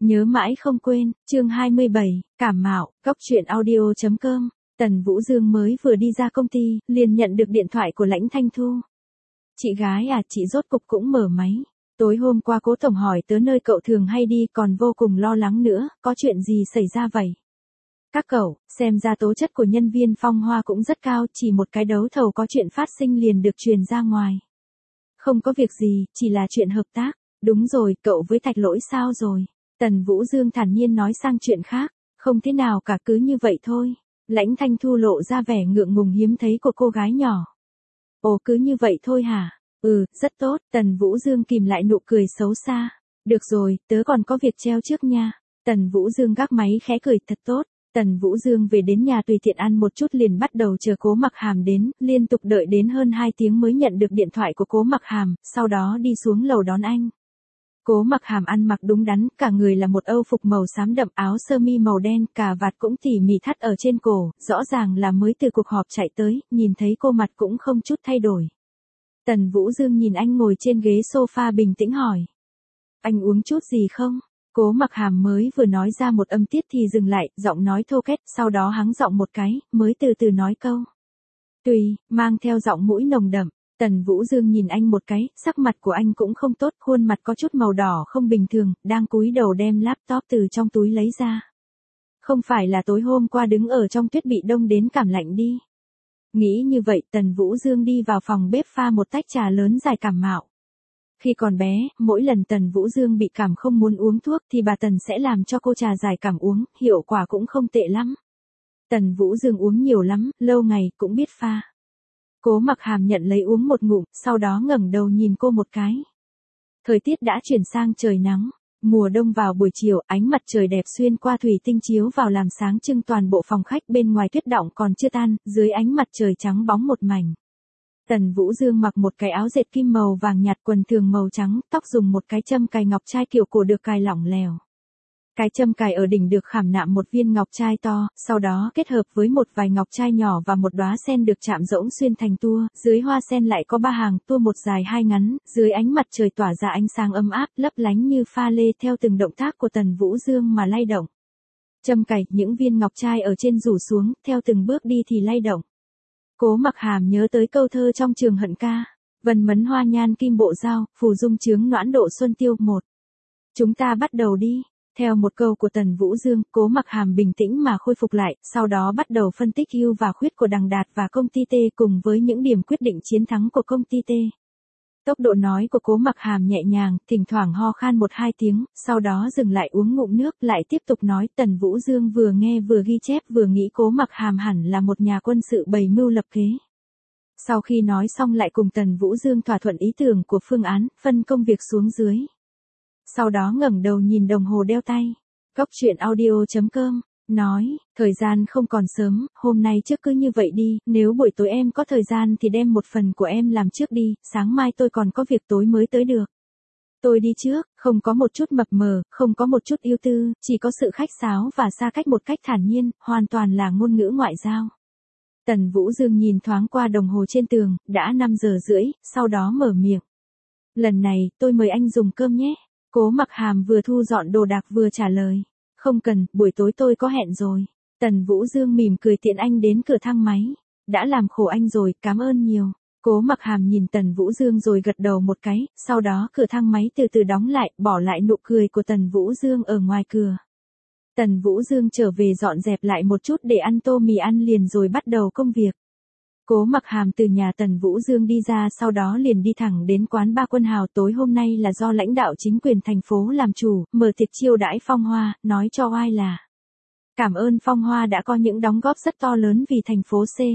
Nhớ mãi không quên, chương 27, cảm mạo, góc truyện audio.com. Tần Vũ Dương mới vừa đi ra công ty, liền nhận được điện thoại của Lãnh Thanh Thu. Chị gái à, chị rốt cục cũng mở máy. Tối hôm qua Cố tổng hỏi tớ nơi cậu thường hay đi, còn vô cùng lo lắng nữa, có chuyện gì xảy ra vậy? Các cậu, xem ra tố chất của nhân viên Phong Hoa cũng rất cao, chỉ một cái đấu thầu có chuyện phát sinh liền được truyền ra ngoài. Không có việc gì, chỉ là chuyện hợp tác. Đúng rồi, cậu với Thạch Lỗi sao rồi? Tần Vũ Dương thản nhiên nói sang chuyện khác, không thế nào cả, cứ như vậy thôi. Lãnh Thanh Thu lộ ra vẻ ngượng ngùng hiếm thấy của cô gái nhỏ. Ồ, cứ như vậy thôi hả? Rất tốt. Tần Vũ Dương kìm lại nụ cười xấu xa. Được rồi, tớ còn có việc treo trước nha. Tần Vũ Dương gác máy khẽ cười, thật tốt. Tần Vũ Dương về đến nhà tùy tiện ăn một chút liền bắt đầu chờ Cố Mặc Hàm đến, liên tục đợi đến hơn 2 tiếng mới nhận được điện thoại của Cố Mặc Hàm, sau đó đi xuống lầu đón anh. Cố Mặc Hàm ăn mặc đúng đắn, cả người là một âu phục màu xám đậm, áo sơ mi màu đen, cà vạt cũng tỉ mỉ thắt ở trên cổ, rõ ràng là mới từ cuộc họp chạy tới, nhìn thấy cô mặt cũng không chút thay đổi. Tần Vũ Dương nhìn anh ngồi trên ghế sofa bình tĩnh hỏi. Anh uống chút gì không? Cố Mặc Hàm mới vừa nói ra một âm tiết thì dừng lại, giọng nói thô két, sau đó hắng giọng một cái, mới từ từ nói câu. Tùy, mang theo giọng mũi nồng đậm. Tần Vũ Dương nhìn anh một cái, sắc mặt của anh cũng không tốt, khuôn mặt có chút màu đỏ không bình thường, đang cúi đầu đem laptop từ trong túi lấy ra. Không phải là tối hôm qua đứng ở trong tuyết bị đông đến cảm lạnh đi. Nghĩ như vậy, Tần Vũ Dương đi vào phòng bếp pha một tách trà lớn giải cảm mạo. Khi còn bé, mỗi lần Tần Vũ Dương bị cảm không muốn uống thuốc thì bà Tần sẽ làm cho cô trà giải cảm uống, hiệu quả cũng không tệ lắm. Tần Vũ Dương uống nhiều lắm, lâu ngày cũng biết pha. Cố Mặc Hàm nhận lấy uống một ngụm, sau đó ngẩng đầu nhìn cô một cái. Thời tiết đã chuyển sang trời nắng, mùa đông vào buổi chiều, ánh mặt trời đẹp xuyên qua thủy tinh chiếu vào làm sáng trưng toàn bộ phòng khách, bên ngoài tuyết đọng còn chưa tan, dưới ánh mặt trời trắng bóng một mảnh. Tần Vũ Dương mặc một cái áo dệt kim màu vàng nhạt, quần thường màu trắng, tóc dùng một cái châm cài ngọc trai kiểu cổ được cài lỏng lẻo. Cái châm cài ở đỉnh được khảm nạm một viên ngọc trai to, sau đó kết hợp với một vài ngọc trai nhỏ và một đóa sen được chạm rỗng xuyên thành tua, dưới hoa sen lại có 3 hàng tua, một dài 2 ngắn, dưới ánh mặt trời tỏa ra ánh sáng ấm áp, lấp lánh như pha lê, theo từng động tác của Tần Vũ Dương mà lay động. Châm cài, những viên ngọc trai ở trên rủ xuống, theo từng bước đi thì lay động. Cố Mặc Hàm nhớ tới câu thơ trong Trường Hận Ca, vần mấn hoa nhan kim bộ dao, phù dung chướng noãn độ xuân tiêu. 1. Chúng ta bắt đầu đi. Theo một câu của Tần Vũ Dương, Cố Mặc Hàm bình tĩnh mà khôi phục lại, sau đó bắt đầu phân tích ưu và khuyết của Đằng Đạt và công ty T cùng với những điểm quyết định chiến thắng của công ty T. Tốc độ nói của Cố Mặc Hàm nhẹ nhàng, thỉnh thoảng ho khan 1-2 tiếng, sau đó dừng lại uống ngụm nước, lại tiếp tục nói. Tần Vũ Dương vừa nghe vừa ghi chép vừa nghĩ Cố Mặc Hàm hẳn là một nhà quân sự bày mưu lập kế. Sau khi nói xong lại cùng Tần Vũ Dương thỏa thuận ý tưởng của phương án, phân công việc xuống dưới. Sau đó ngẩng đầu nhìn đồng hồ đeo tay. Góc truyện audio.com, nói, thời gian không còn sớm, hôm nay trước cứ như vậy đi, nếu buổi tối em có thời gian thì đem một phần của em làm trước đi, sáng mai tôi còn có việc tối mới tới được. Tôi đi trước, không có một chút mập mờ, không có một chút ưu tư, chỉ có sự khách sáo và xa cách một cách thản nhiên, hoàn toàn là ngôn ngữ ngoại giao. Tần Vũ Dương nhìn thoáng qua đồng hồ trên tường, đã 5 giờ rưỡi, sau đó mở miệng. Lần này, tôi mời anh dùng cơm nhé. Cố Mặc Hàm vừa thu dọn đồ đạc vừa trả lời. Không cần, buổi tối tôi có hẹn rồi. Tần Vũ Dương mỉm cười tiện anh đến cửa thang máy. Đã làm khổ anh rồi, cảm ơn nhiều. Cố Mặc Hàm nhìn Tần Vũ Dương rồi gật đầu một cái, sau đó cửa thang máy từ từ đóng lại, bỏ lại nụ cười của Tần Vũ Dương ở ngoài cửa. Tần Vũ Dương trở về dọn dẹp lại một chút để ăn tô mì ăn liền rồi bắt đầu công việc. Cố Mặc Hàm từ nhà Tần Vũ Dương đi ra, sau đó liền đi thẳng đến quán Ba Quân Hào. Tối hôm nay là do lãnh đạo chính quyền thành phố làm chủ, mở tiệc chiêu đãi Phong Hoa, nói cho oai là cảm ơn Phong Hoa đã có những đóng góp rất to lớn vì thành phố C.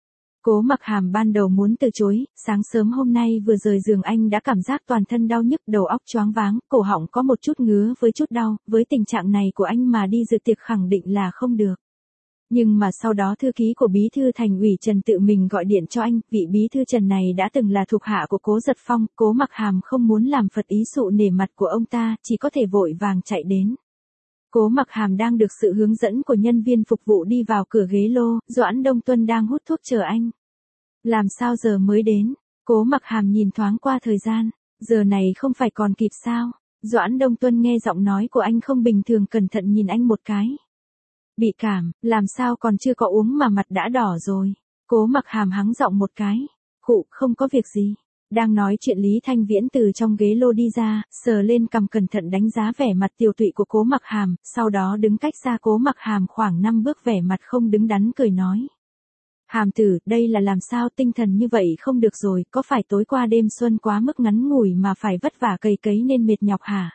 Cố Mặc Hàm ban đầu muốn từ chối, sáng sớm hôm nay vừa rời giường anh đã cảm giác toàn thân đau nhức, đầu óc choáng váng, cổ họng có một chút ngứa với chút đau, với tình trạng này của anh mà đi dự tiệc khẳng định là không được. Nhưng mà sau đó thư ký của bí thư thành ủy Trần tự mình gọi điện cho anh, vị bí thư Trần này đã từng là thuộc hạ của Cố Giật Phong, Cố Mặc Hàm không muốn làm phật ý xụ nể mặt của ông ta, chỉ có thể vội vàng chạy đến. Cố Mặc Hàm đang được sự hướng dẫn của nhân viên phục vụ đi vào cửa ghế lô, Doãn Đông Tuân đang hút thuốc chờ anh. Làm sao giờ mới đến? Cố Mặc Hàm nhìn thoáng qua thời gian, giờ này không phải còn kịp sao? Doãn Đông Tuân nghe giọng nói của anh không bình thường, cẩn thận nhìn anh một cái. Bị cảm, làm sao còn chưa có uống mà mặt đã đỏ rồi. Cố Mặc Hàm hắng giọng một cái. Khụ, không có việc gì. Đang nói chuyện Lý Thanh Viễn từ trong ghế lô đi ra, sờ lên cằm cẩn thận đánh giá vẻ mặt tiều tụy của Cố Mặc Hàm, sau đó đứng cách xa Cố Mặc Hàm khoảng 5 bước, vẻ mặt không đứng đắn cười nói. Hàm tử, đây là làm sao, tinh thần như vậy không được rồi, có phải tối qua đêm xuân quá mức ngắn ngủi mà phải vất vả cày cấy nên mệt nhọc hả?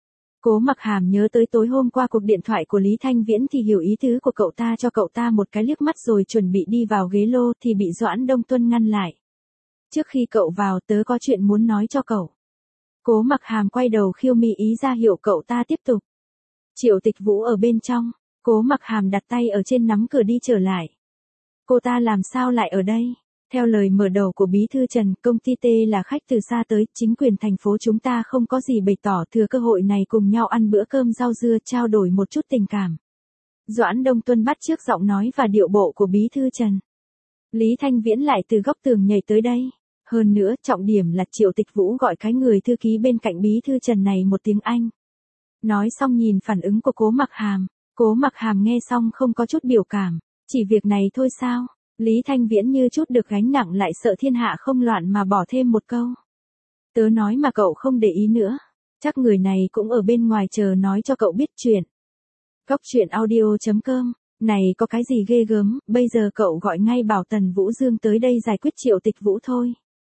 Cố Mặc Hàm nhớ tới tối hôm qua cuộc điện thoại của Lý Thanh Viễn thì hiểu ý tứ của cậu ta, cho cậu ta một cái liếc mắt rồi chuẩn bị đi vào ghế lô thì bị Doãn Đông Tuân ngăn lại. Trước khi cậu vào, tớ có chuyện muốn nói cho cậu. Cố Mặc Hàm quay đầu khiêu mi ý ra hiệu cậu ta tiếp tục. Triệu Tịch Vũ ở bên trong, Cố Mặc Hàm đặt tay ở trên nắm cửa đi trở lại. Cô ta làm sao lại ở đây? Theo lời mở đầu của Bí thư Trần, công ty T là khách từ xa tới, chính quyền thành phố chúng ta không có gì bày tỏ, thừa cơ hội này cùng nhau ăn bữa cơm rau dưa, trao đổi một chút tình cảm. Doãn Đông Tuân bắt chước giọng nói và điệu bộ của Bí thư Trần. Lý Thanh Viễn lại từ góc tường nhảy tới đây. Hơn nữa, trọng điểm là Triệu Tịch Vũ gọi cái người thư ký bên cạnh Bí thư Trần này một tiếng Anh. Nói xong nhìn phản ứng của Cố Mặc Hàm. Cố Mặc Hàm nghe xong không có chút biểu cảm. Chỉ việc này thôi sao? Lý Thanh Viễn như chút được gánh nặng lại sợ thiên hạ không loạn mà bỏ thêm một câu. Tớ nói mà cậu không để ý nữa. Chắc người này cũng ở bên ngoài chờ nói cho cậu biết chuyện. Cóc truyện audio.com. Này có cái gì ghê gớm, bây giờ cậu gọi ngay bảo Tần Vũ Dương tới đây giải quyết Triệu Tịch Vũ thôi.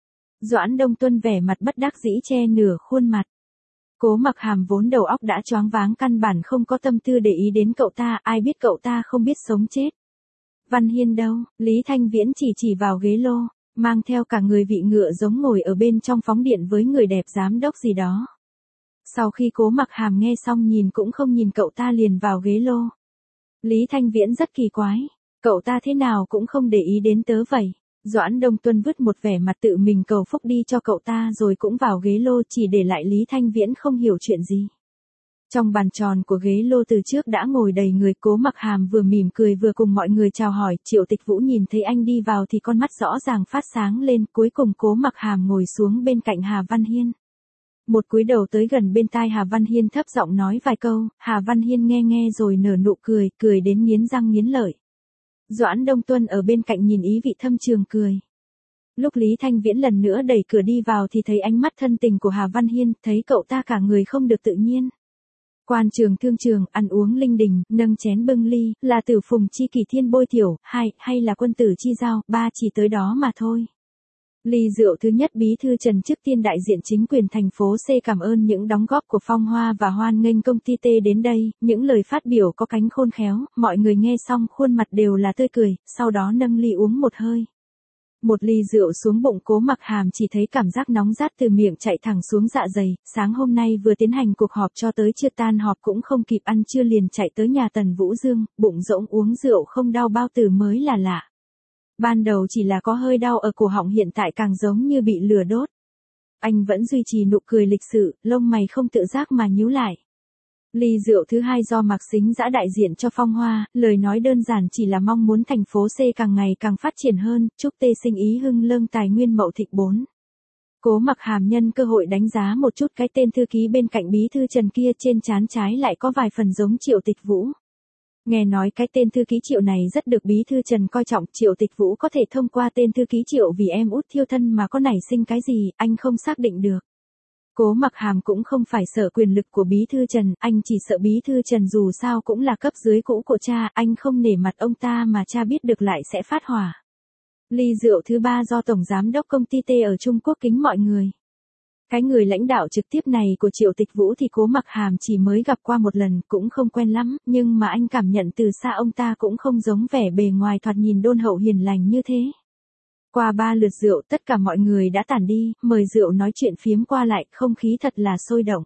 Doãn Đông Tuân vẻ mặt bất đắc dĩ che nửa khuôn mặt. Cố Mặc Hàm vốn đầu óc đã choáng váng, căn bản không có tâm tư để ý đến cậu ta, ai biết cậu ta không biết sống chết. Văn Hiên đâu? Lý Thanh Viễn chỉ vào ghế lô, mang theo cả người vị ngựa giống ngồi ở bên trong phóng điện với người đẹp giám đốc gì đó. Sau khi Cố Mặc Hàm nghe xong nhìn cũng không nhìn cậu ta liền vào ghế lô. Lý Thanh Viễn rất kỳ quái, cậu ta thế nào cũng không để ý đến tớ vậy. Doãn Đông Tuân vứt một vẻ mặt tự mình cầu phúc đi cho cậu ta rồi cũng vào ghế lô, chỉ để lại Lý Thanh Viễn không hiểu chuyện gì. Trong bàn tròn của ghế lô từ trước đã ngồi đầy người, Cố Mặc Hàm vừa mỉm cười vừa cùng mọi người chào hỏi. Triệu Tịch Vũ nhìn thấy anh đi vào thì con mắt rõ ràng phát sáng lên, cuối cùng Cố Mặc Hàm ngồi xuống bên cạnh Hà Văn Hiên. Một cúi đầu tới gần bên tai Hà Văn Hiên thấp giọng nói vài câu, Hà Văn Hiên nghe rồi nở nụ cười, cười đến nghiến răng nghiến lợi. Doãn Đông Tuân ở bên cạnh nhìn ý vị thâm trường cười. Lúc Lý Thanh Viễn lần nữa đẩy cửa đi vào thì thấy ánh mắt thân tình của Hà Văn Hiên, thấy cậu ta cả người không được tự nhiên. Quan trường thương trường, ăn uống linh đình, nâng chén bưng ly, là Tử Phùng chi kỷ thiên bôi tiểu, hay là quân tử chi giao, ba chỉ tới đó mà thôi. Ly rượu thứ nhất. Bí thư Trần trước tiên đại diện chính quyền thành phố C cảm ơn những đóng góp của Phong Hoa và hoan nghênh công ty T đến đây, những lời phát biểu có cánh khôn khéo, mọi người nghe xong khuôn mặt đều là tươi cười, sau đó nâng ly uống một hơi. Một ly rượu xuống bụng, Cố Mặc Hàm chỉ thấy cảm giác nóng rát từ miệng chạy thẳng xuống dạ dày, sáng hôm nay vừa tiến hành cuộc họp cho tới chưa tan họp cũng không kịp ăn trưa liền chạy tới nhà Tần Vũ Dương, bụng rỗng uống rượu không đau bao tử mới là lạ. Ban đầu chỉ là có hơi đau ở cổ họng, hiện tại càng giống như bị lửa đốt. Anh vẫn duy trì nụ cười lịch sự, lông mày không tự giác mà nhíu lại. Ly rượu thứ hai do Mạc Sính Dã đại diện cho Phong Hoa, lời nói đơn giản chỉ là mong muốn thành phố C càng ngày càng phát triển hơn, chúc Tê sinh ý hưng lương tài nguyên mậu thịnh 4. Cố Mặc Hàm nhân cơ hội đánh giá một chút cái tên thư ký bên cạnh Bí thư Trần kia, trên trán trái lại có vài phần giống Triệu Tịch Vũ. Nghe nói cái tên thư ký Triệu này rất được Bí thư Trần coi trọng, Triệu Tịch Vũ có thể thông qua tên thư ký Triệu vì em út thiêu thân mà có nảy sinh cái gì, anh không xác định được. Cố Mặc Hàm cũng không phải sợ quyền lực của Bí thư Trần, anh chỉ sợ Bí thư Trần dù sao cũng là cấp dưới cũ của cha, anh không nể mặt ông ta mà cha biết được lại sẽ phát hỏa. Ly rượu thứ ba do Tổng Giám đốc công ty T ở Trung Quốc kính mọi người. Cái người lãnh đạo trực tiếp này của Triệu Tịch Vũ thì Cố Mặc Hàm chỉ mới gặp qua một lần, cũng không quen lắm, nhưng mà anh cảm nhận từ xa ông ta cũng không giống vẻ bề ngoài thoạt nhìn đôn hậu hiền lành như thế. Qua 3 lượt rượu tất cả mọi người đã tản đi, mời rượu nói chuyện phiếm qua lại, không khí thật là sôi động.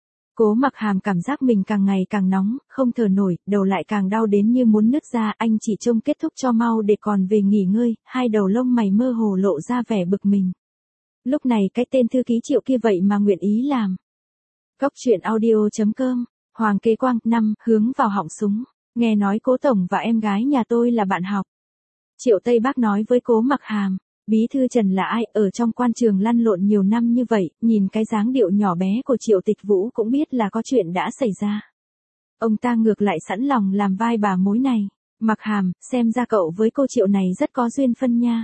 Cố Mặc Hàm cảm giác mình càng ngày càng nóng, không thở nổi, đầu lại càng đau đến như muốn nứt ra, anh chỉ trông kết thúc cho mau để còn về nghỉ ngơi, hai đầu lông mày mơ hồ lộ ra vẻ bực mình. Lúc này cái tên thư ký Triệu kia vậy mà nguyện ý làm. Cóc truyện audio.com, Hoàng Kế Quang, 5, hướng vào họng súng, nghe nói Cố tổng và em gái nhà tôi là bạn học. Triệu Tây Bắc nói với Cố Mặc Hàm, Bí thư Trần là ai, ở trong quan trường lăn lộn nhiều năm như vậy, nhìn cái dáng điệu nhỏ bé của Triệu Tịch Vũ cũng biết là có chuyện đã xảy ra. Ông ta ngược lại sẵn lòng làm vai bà mối này. Mặc Hàm, xem ra cậu với cô Triệu này rất có duyên phân nha.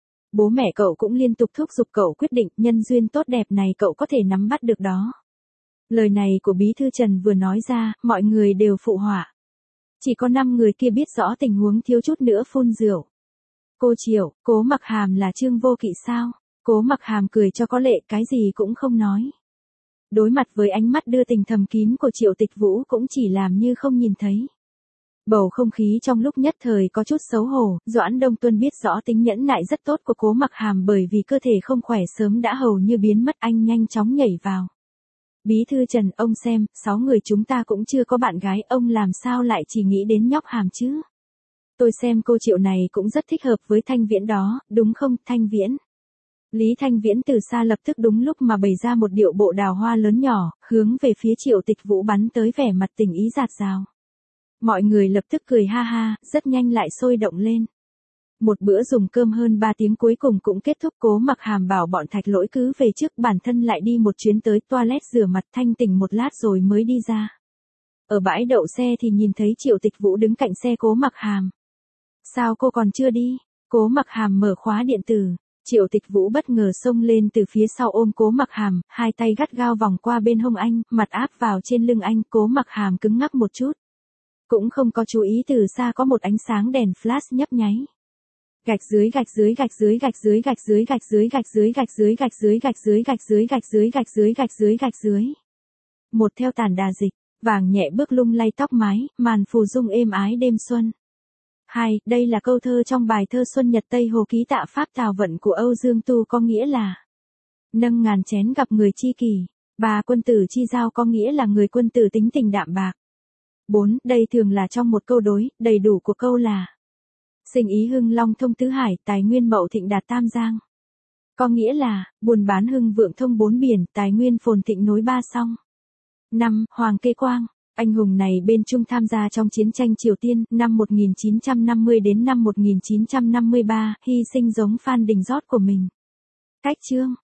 Bố mẹ cậu cũng liên tục thúc giục cậu quyết định, nhân duyên tốt đẹp này cậu có thể nắm bắt được đó. Lời này của Bí thư Trần vừa nói ra, mọi người đều phụ họa. Chỉ có 5 người kia biết rõ tình huống thiếu chút nữa phun rượu. Cô Triệu, Cố Mặc Hàm là Trương Vô Kỵ sao? Cố Mặc Hàm cười cho có lệ, cái gì cũng không nói. Đối mặt với ánh mắt đưa tình thầm kín của Triệu Tịch Vũ cũng chỉ làm như không nhìn thấy. Bầu không khí trong lúc nhất thời có chút xấu hổ, Doãn Đông Tuân biết rõ tính nhẫn nại rất tốt của Cố Mặc Hàm bởi vì cơ thể không khỏe sớm đã hầu như biến mất, anh nhanh chóng nhảy vào. Bí thư Trần, ông xem, 6 người chúng ta cũng chưa có bạn gái, ông làm sao lại chỉ nghĩ đến nhóc Hàm chứ? Tôi xem cô Triệu này cũng rất thích hợp với Thanh Viễn đó, đúng không, Thanh Viễn? Lý Thanh Viễn từ xa lập tức đúng lúc mà bày ra một điệu bộ đào hoa lớn nhỏ, hướng về phía Triệu Tịch Vũ bắn tới vẻ mặt tình ý dạt dào. Mọi người lập tức cười ha ha, rất nhanh lại sôi động lên. Một bữa dùng cơm hơn 3 tiếng cuối cùng cũng kết thúc. Cố Mặc Hàm bảo bọn Thạch Lỗi cứ về trước, bản thân lại đi một chuyến tới toilet rửa mặt thanh tỉnh một lát rồi mới đi ra. Ở bãi đậu xe thì nhìn thấy Triệu Tịch Vũ đứng cạnh xe Cố Mặc Hàm. Sao cô còn chưa đi? Cố Mặc Hàm mở khóa điện tử. Triệu Tịch Vũ bất ngờ xông lên từ phía sau ôm Cố Mặc Hàm, hai tay gắt gao vòng qua bên hông anh, mặt áp vào trên lưng anh. Cố Mặc Hàm cứng ngắc một chút. Cũng không có chú ý từ xa có một ánh sáng đèn flash nhấp nháy. Gạch dưới gạch dưới gạch dưới gạch dưới gạch dưới gạch dưới gạch dưới gạch dưới gạch dưới gạch dưới gạch dưới gạch dưới gạch dưới gạch dưới gạch dưới. Một theo tản đà dịch, vàng nhẹ bước lung lay tóc mái, màn phù dung êm ái đêm xuân. 2. Đây là câu thơ trong bài thơ Xuân Nhật Tây Hồ ký tạ Pháp Tào Vận của Âu Dương Tu, có nghĩa là nâng ngàn chén gặp người chi kỷ. 3. Quân tử chi giao có nghĩa là người quân tử tính tình đạm bạc. 4. Đây thường là trong một câu đối, đầy đủ của câu là sinh ý hưng long thông tứ hải, tài nguyên mậu thịnh đạt tam giang. Có nghĩa là buôn bán hưng vượng thông 4 biển, tài nguyên phồn thịnh nối 3 sông. 5. Hoàng Kế Quang, anh hùng này bên Trung tham gia trong chiến tranh Triều Tiên năm 1950 đến năm 1953, hy sinh giống Phan Đình Giót của mình. Cách chương